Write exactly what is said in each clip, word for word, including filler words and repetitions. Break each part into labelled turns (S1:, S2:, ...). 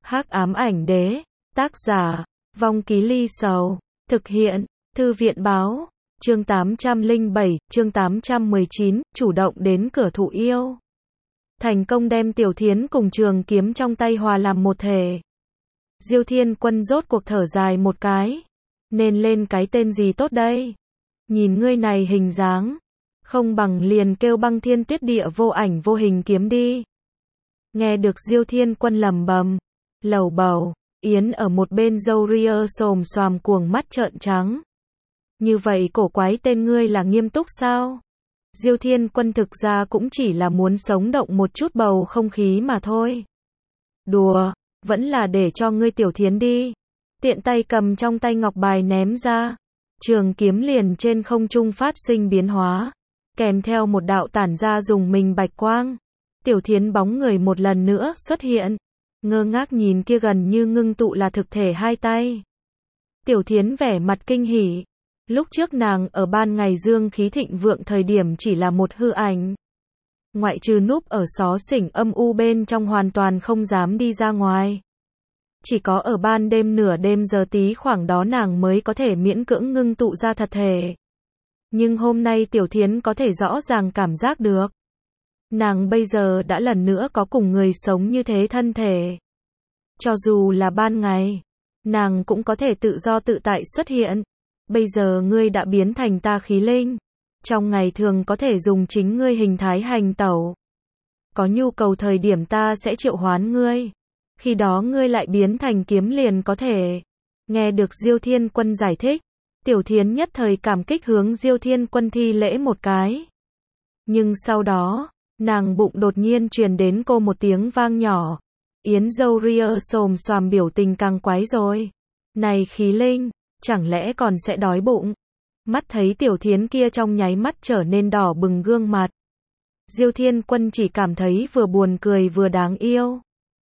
S1: Hắc ám ảnh đế, tác giả, Vong Ký Ly Sầu, thực hiện, Thư viện báo, chương tám trăm lẻ bảy, chương tám trăm mười chín, chủ động đến cửa thụ yêu. Thành công đem Tiểu Thiến cùng trường kiếm trong tay hòa làm một thể. Diêu Thiên Quân rốt cuộc thở dài một cái. Nên lên cái tên gì tốt đây? Nhìn ngươi này hình dáng, không bằng liền kêu Băng Thiên Tuyết Địa Vô Ảnh Vô Hình kiếm đi. Nghe được Diêu Thiên Quân lẩm bẩm, lầu bầu, Yến ở một bên râu ria xồm xoàm cuồng mắt trợn trắng. Như vậy cổ quái tên ngươi là nghiêm túc sao? Diêu Thiên Quân thực ra cũng chỉ là muốn sống động một chút bầu không khí mà thôi. Đùa, vẫn là để cho ngươi Tiểu Thiến đi. Tiện tay cầm trong tay ngọc bài ném ra. Trường kiếm liền trên không trung phát sinh biến hóa. Kèm theo một đạo tản ra dùng mình bạch quang. Tiểu Thiến bóng người một lần nữa xuất hiện. Ngơ ngác nhìn kia gần như ngưng tụ là thực thể hai tay. Tiểu Thiến vẻ mặt kinh hỉ. Lúc trước nàng ở ban ngày dương khí thịnh vượng thời điểm chỉ là một hư ảnh. Ngoại trừ núp ở xó xỉnh âm u bên trong hoàn toàn không dám đi ra ngoài. Chỉ có ở ban đêm nửa đêm giờ tí khoảng đó nàng mới có thể miễn cưỡng ngưng tụ ra thật thể. Nhưng hôm nay Tiểu Thiến có thể rõ ràng cảm giác được. Nàng bây giờ đã lần nữa có cùng người sống như thế thân thể. Cho dù là ban ngày, nàng cũng có thể tự do tự tại xuất hiện. Bây giờ ngươi đã biến thành ta khí linh. Trong ngày thường có thể dùng chính ngươi hình thái hành tẩu. Có nhu cầu thời điểm ta sẽ triệu hoán ngươi. Khi đó ngươi lại biến thành kiếm liền có thể. Nghe được Diêu Thiên Quân giải thích, Tiểu Thiến nhất thời cảm kích hướng Diêu Thiên Quân thi lễ một cái. Nhưng sau đó, nàng bụng đột nhiên truyền đến cô một tiếng vang nhỏ. Yến râu ria xồm xoàm biểu tình càng quái rồi. Này khí linh, chẳng lẽ còn sẽ đói bụng? Mắt thấy Tiểu Thiến kia trong nháy mắt trở nên đỏ bừng gương mặt. Diêu Thiên Quân chỉ cảm thấy vừa buồn cười vừa đáng yêu.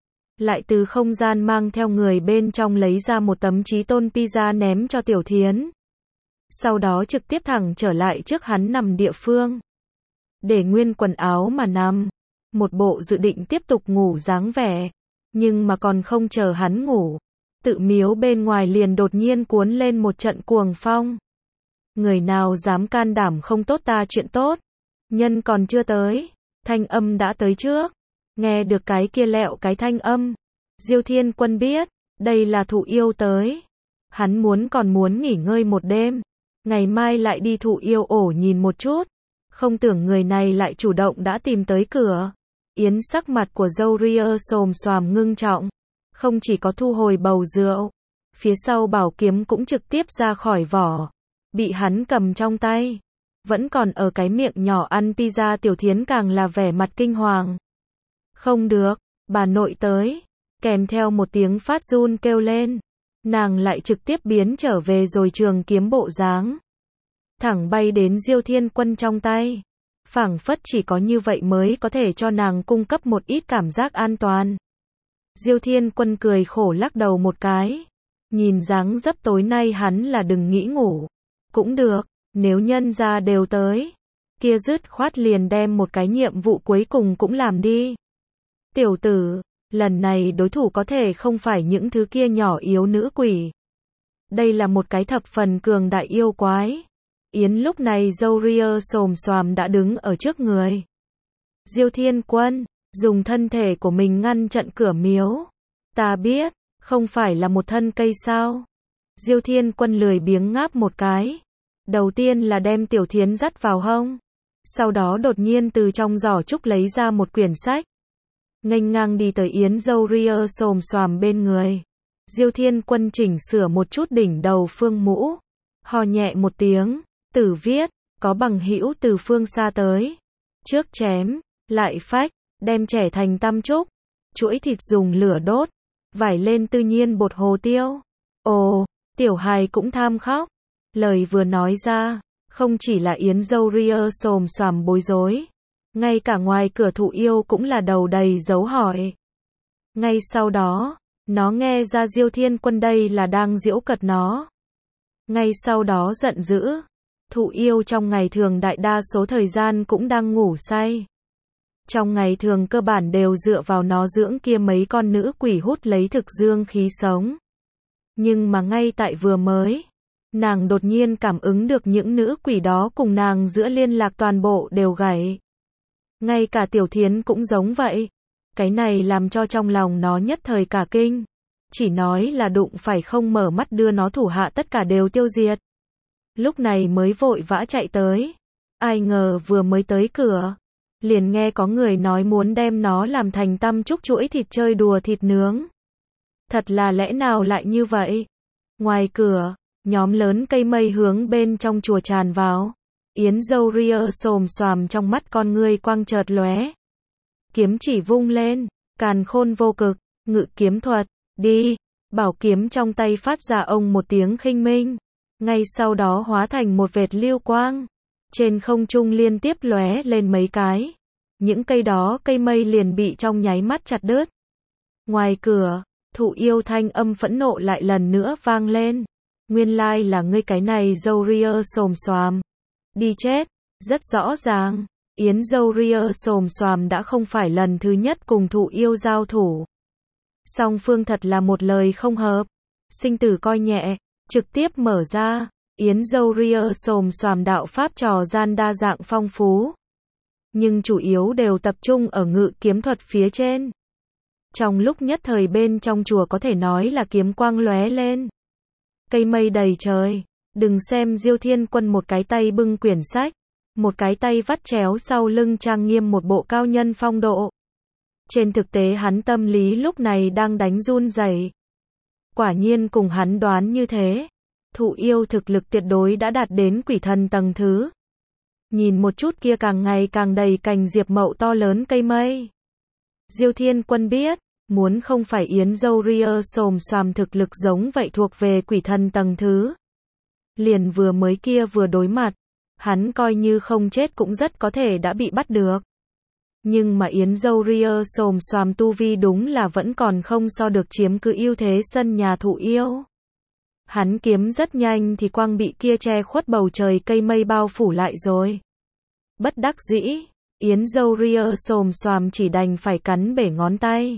S1: Lại từ không gian mang theo người bên trong lấy ra một tấm chí tôn pizza ném cho Tiểu Thiến. Sau đó trực tiếp thẳng trở lại trước hắn nằm địa phương. Để nguyên quần áo mà nằm. Một bộ dự định tiếp tục ngủ dáng vẻ. Nhưng mà còn không chờ hắn ngủ. Tự miếu bên ngoài liền đột nhiên cuốn lên một trận cuồng phong. Người nào dám can đảm không tốt ta chuyện tốt. Nhân còn chưa tới. Thanh âm đã tới trước. Nghe được cái kia lẹo cái thanh âm. Diêu Thiên Quân biết. Đây là thụ yêu tới. Hắn muốn còn muốn nghỉ ngơi một đêm. Ngày mai lại đi thụ yêu ổ nhìn một chút. Không tưởng người này lại chủ động đã tìm tới cửa. Yến sắc mặt của râu ria xồm xoàm ngưng trọng. Không chỉ có thu hồi bầu rượu. Phía sau bảo kiếm cũng trực tiếp ra khỏi vỏ. Bị hắn cầm trong tay. Vẫn còn ở cái miệng nhỏ ăn pizza. Tiểu Thiến càng là vẻ mặt kinh hoàng. Không được, bà nội tới. Kèm theo một tiếng phát run kêu lên. Nàng lại trực tiếp biến trở về rồi trường kiếm bộ dáng. Thẳng bay đến Diêu Thiên Quân trong tay. Phảng phất chỉ có như vậy mới có thể cho nàng cung cấp một ít cảm giác an toàn. Diêu Thiên Quân cười khổ lắc đầu một cái. Nhìn dáng dấp tối nay hắn là đừng nghĩ ngủ. Cũng được, nếu nhân gia đều tới. Kia dứt khoát liền đem một cái nhiệm vụ cuối cùng cũng làm đi. Tiểu tử, lần này đối thủ có thể không phải những thứ kia nhỏ yếu nữ quỷ. Đây là một cái thập phần cường đại yêu quái. Yến lúc này râu ria xồm xoàm đã đứng ở trước người. Diêu Thiên Quân, dùng thân thể của mình ngăn chặn cửa miếu. Ta biết, không phải là một thân cây sao. Diêu Thiên Quân lười biếng ngáp một cái. Đầu tiên là đem Tiểu Thiến dắt vào hông. Sau đó đột nhiên từ trong giỏ trúc lấy ra một quyển sách. Nghênh ngang đi tới Yến râu ria xồm xoàm bên người. Diêu Thiên Quân chỉnh sửa một chút đỉnh đầu phương mũ. Hò nhẹ một tiếng. Tử viết, có bằng hữu từ phương xa tới. Trước chém, lại phách, đem trẻ thành tam trúc. Chuỗi thịt dùng lửa đốt. Vải lên tự nhiên bột hồ tiêu. Ồ, tiểu hài cũng tham khóc. Lời vừa nói ra, không chỉ là Yến râu ria xồm xoàm bối rối. Ngay cả ngoài cửa thụ yêu cũng là đầu đầy dấu hỏi. Ngay sau đó, nó nghe ra Diêu Thiên Quân đây là đang giễu cợt nó. Ngay sau đó giận dữ. Thụ yêu trong ngày thường đại đa số thời gian cũng đang ngủ say. Trong ngày thường cơ bản đều dựa vào nó dưỡng kia mấy con nữ quỷ hút lấy thực dương khí sống. Nhưng mà ngay tại vừa mới, nàng đột nhiên cảm ứng được những nữ quỷ đó cùng nàng giữa liên lạc toàn bộ đều gãy. Ngay cả Tiểu Thiến cũng giống vậy. Cái này làm cho trong lòng nó nhất thời cả kinh. Chỉ nói là đụng phải không mở mắt đưa nó thủ hạ tất cả đều tiêu diệt. Lúc này mới vội vã chạy tới. Ai ngờ vừa mới tới cửa, liền nghe có người nói muốn đem nó làm thành tăm trúc chuỗi thịt chơi đùa thịt nướng. Thật là lẽ nào lại như vậy? Ngoài cửa, nhóm lớn cây mây hướng bên trong chùa tràn vào. Yến Dâu ria xồm xoàm trong mắt con ngươi quang chợt lóe. Kiếm chỉ vung lên, càn khôn vô cực, ngự kiếm thuật, đi. Bảo kiếm trong tay phát ra ông một tiếng khinh minh. Ngay sau đó hóa thành một vệt lưu quang. Trên không trung liên tiếp lóe lên mấy cái. Những cây đó cây mây liền bị trong nháy mắt chặt đứt. Ngoài cửa, Thụ Yêu thanh âm phẫn nộ lại lần nữa vang lên. Nguyên lai là ngươi cái này Dâu ria xồm xoàm. Đi chết, rất rõ ràng. Yến Dâu ria xồm xoàm đã không phải lần thứ nhất cùng Thụ Yêu giao thủ. Song phương thật là một lời không hợp. Sinh tử coi nhẹ, trực tiếp mở ra. Yến Dâu ria xồm xoàm đạo pháp trò gian đa dạng phong phú. Nhưng chủ yếu đều tập trung ở ngự kiếm thuật phía trên. Trong lúc nhất thời bên trong chùa có thể nói là kiếm quang lóe lên. Cây mây đầy trời. Đừng xem Diêu Thiên Quân một cái tay bưng quyển sách, một cái tay vắt chéo sau lưng trang nghiêm một bộ cao nhân phong độ. Trên thực tế hắn tâm lý lúc này đang đánh run rẩy. Quả nhiên cùng hắn đoán như thế. Thụ Yêu thực lực tuyệt đối đã đạt đến quỷ thần tầng thứ. Nhìn một chút kia càng ngày càng đầy cành diệp mậu to lớn cây mây. Diêu Thiên Quân biết, muốn không phải Yến Dâu ria xồm xoàm thực lực giống vậy thuộc về quỷ thần tầng thứ. Liền vừa mới kia vừa đối mặt, hắn coi như không chết cũng rất có thể đã bị bắt được. Nhưng mà Yến Dâu ria xồm xoàm tu vi đúng là vẫn còn không so được chiếm cứ ưu thế sân nhà Thụ Yêu. Hắn kiếm rất nhanh thì quang bị kia che khuất bầu trời cây mây bao phủ lại rồi. Bất đắc dĩ, Yến Dâu ria xồm xoàm chỉ đành phải cắn bể ngón tay.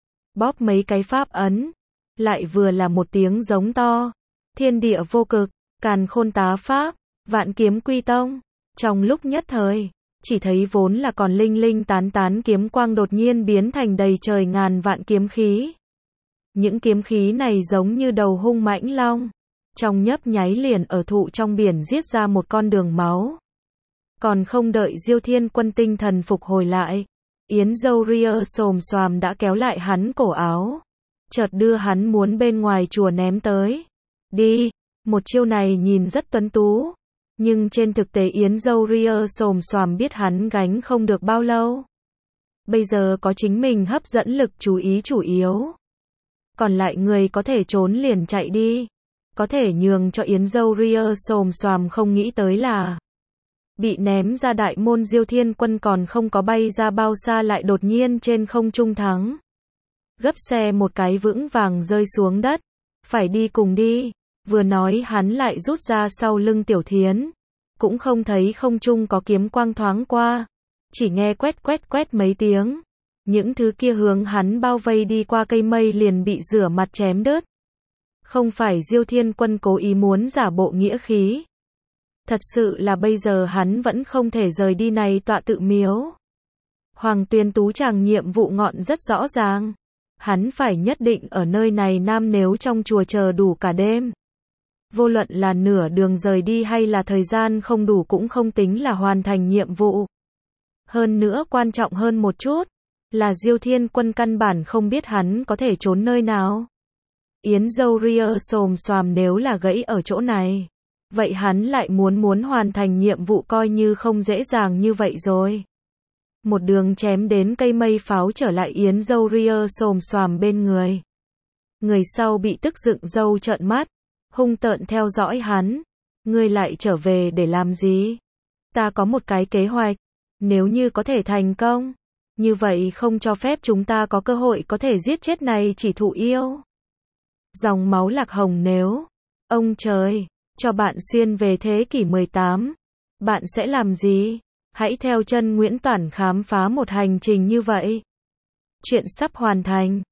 S1: Bóp mấy cái pháp ấn, lại vừa là một tiếng giống to. Thiên địa vô cực, càn khôn tá pháp, vạn kiếm quy tông. Trong lúc nhất thời, chỉ thấy vốn là còn linh linh tán tán kiếm quang đột nhiên biến thành đầy trời ngàn vạn kiếm khí. Những kiếm khí này giống như đầu hung mãnh long. Trong nhấp nháy liền ở thụ trong biển giết ra một con đường máu. Còn không đợi Diêu Thiên Quân tinh thần phục hồi lại, Yến Dâu ria xồm xoàm đã kéo lại hắn cổ áo. Chợt đưa hắn muốn bên ngoài chùa ném tới. Đi, một chiêu này nhìn rất tuấn tú. Nhưng trên thực tế Yến Dâu ria xồm xoàm biết hắn gánh không được bao lâu. Bây giờ có chính mình hấp dẫn lực chú ý chủ yếu. Còn lại người có thể trốn liền chạy đi. Có thể nhường cho Yến Dâu ria xồm xoàm không nghĩ tới là bị ném ra đại môn Diêu Thiên Quân còn không có bay ra bao xa lại đột nhiên trên không trung thắng. Gấp xe một cái vững vàng rơi xuống đất. Phải đi cùng đi. Vừa nói hắn lại rút ra sau lưng Tiểu Thiến. Cũng không thấy không trung có kiếm quang thoáng qua. Chỉ nghe quét quét quét mấy tiếng. Những thứ kia hướng hắn bao vây đi qua cây mây liền bị rửa mặt chém đứt. Không phải Diêu Thiên Quân cố ý muốn giả bộ nghĩa khí. Thật sự là bây giờ hắn vẫn không thể rời đi này tọa tự miếu. Hoàng Tuyên Tú chàng nhiệm vụ ngọn rất rõ ràng. Hắn phải nhất định ở nơi này nam nếu trong chùa chờ đủ cả đêm. Vô luận là nửa đường rời đi hay là thời gian không đủ cũng không tính là hoàn thành nhiệm vụ. Hơn nữa quan trọng hơn một chút, là Diêu Thiên Quân căn bản không biết hắn có thể trốn nơi nào. Yến Dâu ria xồm xoàm nếu là gãy ở chỗ này, vậy hắn lại muốn muốn hoàn thành nhiệm vụ coi như không dễ dàng như vậy rồi. Một đường chém đến cây mây pháo trở lại Yến Dâu ria xồm xoàm bên người. Người sau bị tức dựng râu trợn mắt, hung tợn theo dõi hắn. Ngươi lại trở về để làm gì? Ta có một cái kế hoạch. Nếu như có thể thành công, như vậy không cho phép chúng ta có cơ hội có thể giết chết này chỉ Thụ Yêu. Dòng máu Lạc Hồng nếu, ông trời, cho bạn xuyên về thế kỷ mười tám, bạn sẽ làm gì? Hãy theo chân Nguyễn Toản khám phá một hành trình như vậy. Chuyện sắp hoàn thành.